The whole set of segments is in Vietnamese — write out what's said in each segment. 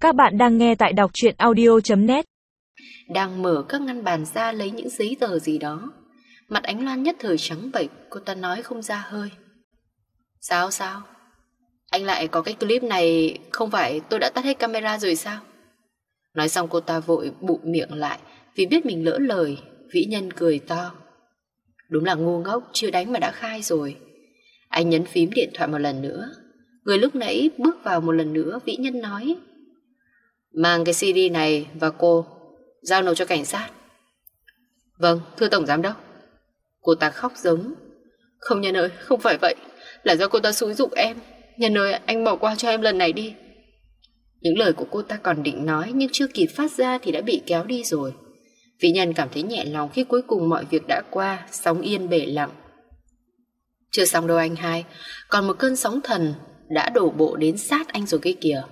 Các bạn đang nghe tại đọc truyện audio.net. Đang mở các ngăn bàn ra lấy những giấy tờ gì đó. Mặt Ánh Loan nhất thời trắng bệch, cô ta nói không ra hơi. Sao? Anh lại có cái clip này, không phải tôi đã tắt hết camera rồi sao? Nói xong cô ta vội bụm miệng lại vì biết mình lỡ lời. Vĩ Nhân cười to. Đúng là ngu ngốc, chưa đánh mà đã khai rồi. Anh nhấn phím điện thoại một lần nữa. Người lúc nãy bước vào một lần nữa. Vĩ Nhân nói: mang cái CD này và cô giao nộp cho cảnh sát. Vâng, thưa tổng giám đốc. Cô ta khóc giống. Không Nhân ơi, không phải vậy, là do cô ta xúi giục em. Nhân ơi, anh bỏ qua cho em lần này đi. Những lời của cô ta còn định nói, nhưng chưa kịp phát ra thì đã bị kéo đi rồi. Vĩ Nhân cảm thấy nhẹ lòng khi cuối cùng mọi việc đã qua, sóng yên bể lặng. Chưa xong đâu anh hai, còn một cơn sóng thần đã đổ bộ đến sát anh rồi kia kìa.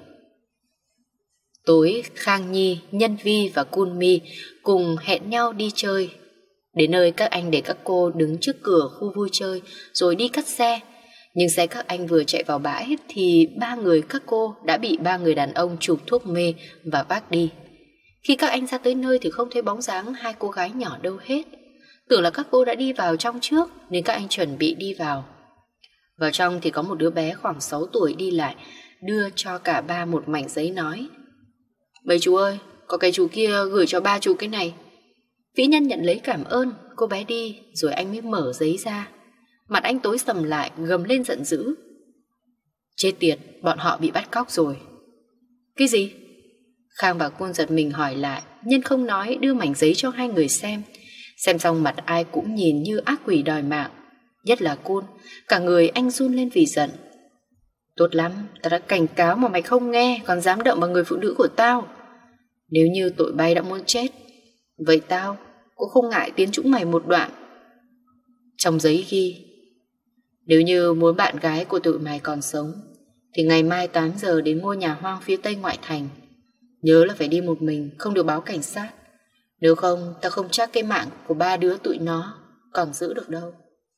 Tối, Khang Nhi, Nhân Vi và Kun Mi cùng hẹn nhau đi chơi. Đến nơi các anh để các cô đứng trước cửa khu vui chơi rồi đi cắt xe. Nhưng xe các anh vừa chạy vào bãi thì ba người các cô đã bị ba người đàn ông chụp thuốc mê và vác đi. Khi các anh ra tới nơi thì không thấy bóng dáng hai cô gái nhỏ đâu hết. Tưởng là các cô đã đi vào trong trước nên các anh chuẩn bị đi vào. Vào trong thì có một đứa bé khoảng 6 tuổi đi lại, đưa cho cả ba một mảnh giấy nói: mấy chú ơi, có cái chú kia gửi cho ba chú cái này. Vĩ Nhân nhận lấy cảm ơn, cô bé đi rồi anh mới mở giấy ra. Mặt anh tối sầm lại, gầm lên giận dữ: chết tiệt, bọn họ bị bắt cóc rồi. Cái gì? Khang và Kun giật mình hỏi lại. Nhân không nói, đưa mảnh giấy cho hai người xem. Xem xong mặt ai cũng nhìn như ác quỷ đòi mạng. Nhất là Kun, cả người anh run lên vì giận. Tốt lắm, tao đã cảnh cáo mà mày không nghe, còn dám động vào người phụ nữ của tao. Nếu như tụi bay đã muốn chết, vậy tao cũng không ngại tiến chúng mày một đoạn. Trong giấy ghi: nếu như muốn bạn gái của tụi mày còn sống thì ngày mai 8 giờ đến ngôi nhà hoang phía tây ngoại thành. Nhớ là phải đi một mình, không được báo cảnh sát. Nếu không, tao không chắc cái mạng của ba đứa tụi nó còn giữ được đâu.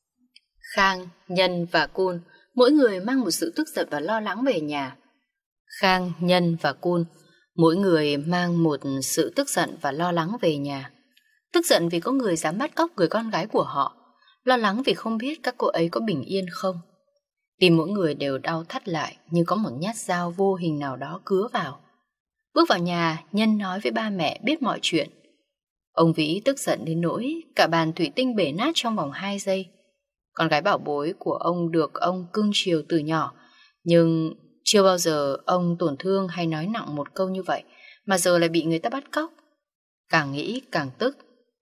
Khang, Nhân và Kun mỗi người mang một sự tức giận và lo lắng về nhà. Khang, Nhân và Kun mỗi người mang một sự tức giận và lo lắng về nhà. Tức giận vì có người dám bắt cóc người con gái của họ. Lo lắng vì không biết các cô ấy có bình yên không. Tim mỗi người đều đau thắt lại như có một nhát dao vô hình nào đó cứa vào. Bước vào nhà, Nhân nói với ba mẹ biết mọi chuyện. Ông Vĩ tức giận đến nỗi cả bàn thủy tinh bể nát trong vòng 2 giây. Con gái bảo bối của ông được ông cưng chiều từ nhỏ, nhưng chưa bao giờ ông tổn thương hay nói nặng một câu như vậy, mà giờ lại bị người ta bắt cóc. Càng nghĩ càng tức.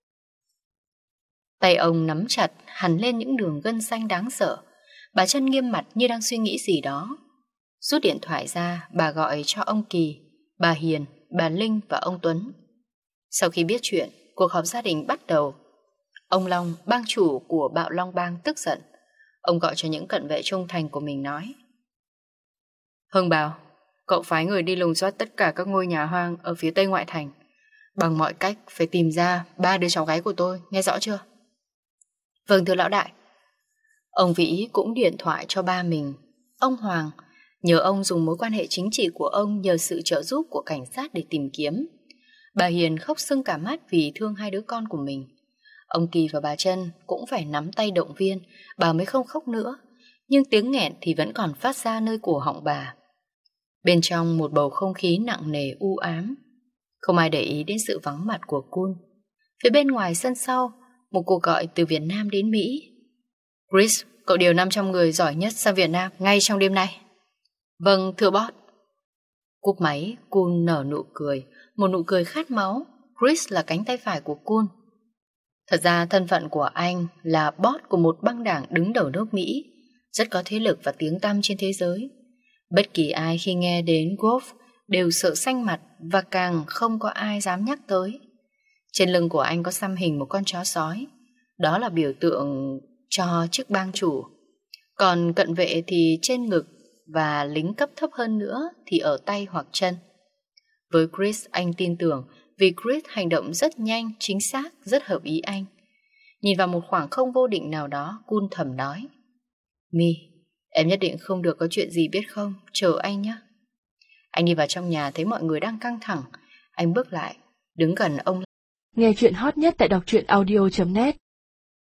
Tay ông nắm chặt, hằn lên những đường gân xanh đáng sợ. Bà Trân nghiêm mặt như đang suy nghĩ gì đó. Rút điện thoại ra, bà gọi cho ông Kỳ, bà Hiền, bà Linh và ông Tuấn. Sau khi biết chuyện, cuộc họp gia đình bắt đầu. Ông Long, bang chủ của Bạo Long Bang tức giận. Ông gọi cho những cận vệ trung thành của mình nói: Hưng Bào, cậu phái người đi lùng soát tất cả các ngôi nhà hoang ở phía tây ngoại thành. Bằng mọi cách phải tìm ra 3 đứa cháu gái của tôi, nghe rõ chưa? Vâng thưa lão đại. Ông Vĩ cũng điện thoại cho ba mình, ông Hoàng, nhờ ông dùng mối quan hệ chính trị của ông nhờ sự trợ giúp của cảnh sát để tìm kiếm. Bà Hiền khóc sưng cả mắt vì thương hai đứa con của mình. Ông Kỳ và bà Trân cũng phải nắm tay động viên, bà mới không khóc nữa, nhưng tiếng nghẹn thì vẫn còn phát ra nơi cổ họng bà. Bên trong một bầu không khí nặng nề u ám. Không ai để ý đến sự vắng mặt của Kun. Phía bên ngoài sân sau, một cuộc gọi từ Việt Nam đến Mỹ. Chris, cậu điều 500 người giỏi nhất sang Việt Nam ngay trong đêm nay. Vâng, thưa boss. Cúp máy, Kun nở nụ cười, một nụ cười khát máu. Chris là cánh tay phải của Kun. Thật ra thân phận của anh là boss của một băng đảng đứng đầu nước Mỹ, rất có thế lực và tiếng tăm trên thế giới. Bất kỳ ai khi nghe đến Golf đều sợ xanh mặt và càng không có ai dám nhắc tới. Trên lưng của anh có xăm hình một con chó sói. Đó là biểu tượng cho chức bang chủ. Còn cận vệ thì trên ngực, và lính cấp thấp hơn nữa thì ở tay hoặc chân. Với Chris, anh tin tưởng vì Chris hành động rất nhanh, chính xác, rất hợp ý anh. Nhìn vào một khoảng không vô định nào đó, Kun thầm nói: Mi, em nhất định không được có chuyện gì biết không, chờ anh nhé. Anh đi vào trong nhà thấy mọi người đang căng thẳng. Anh bước lại, đứng gần ông. Nghe chuyện hot nhất tại đọc truyện audio.net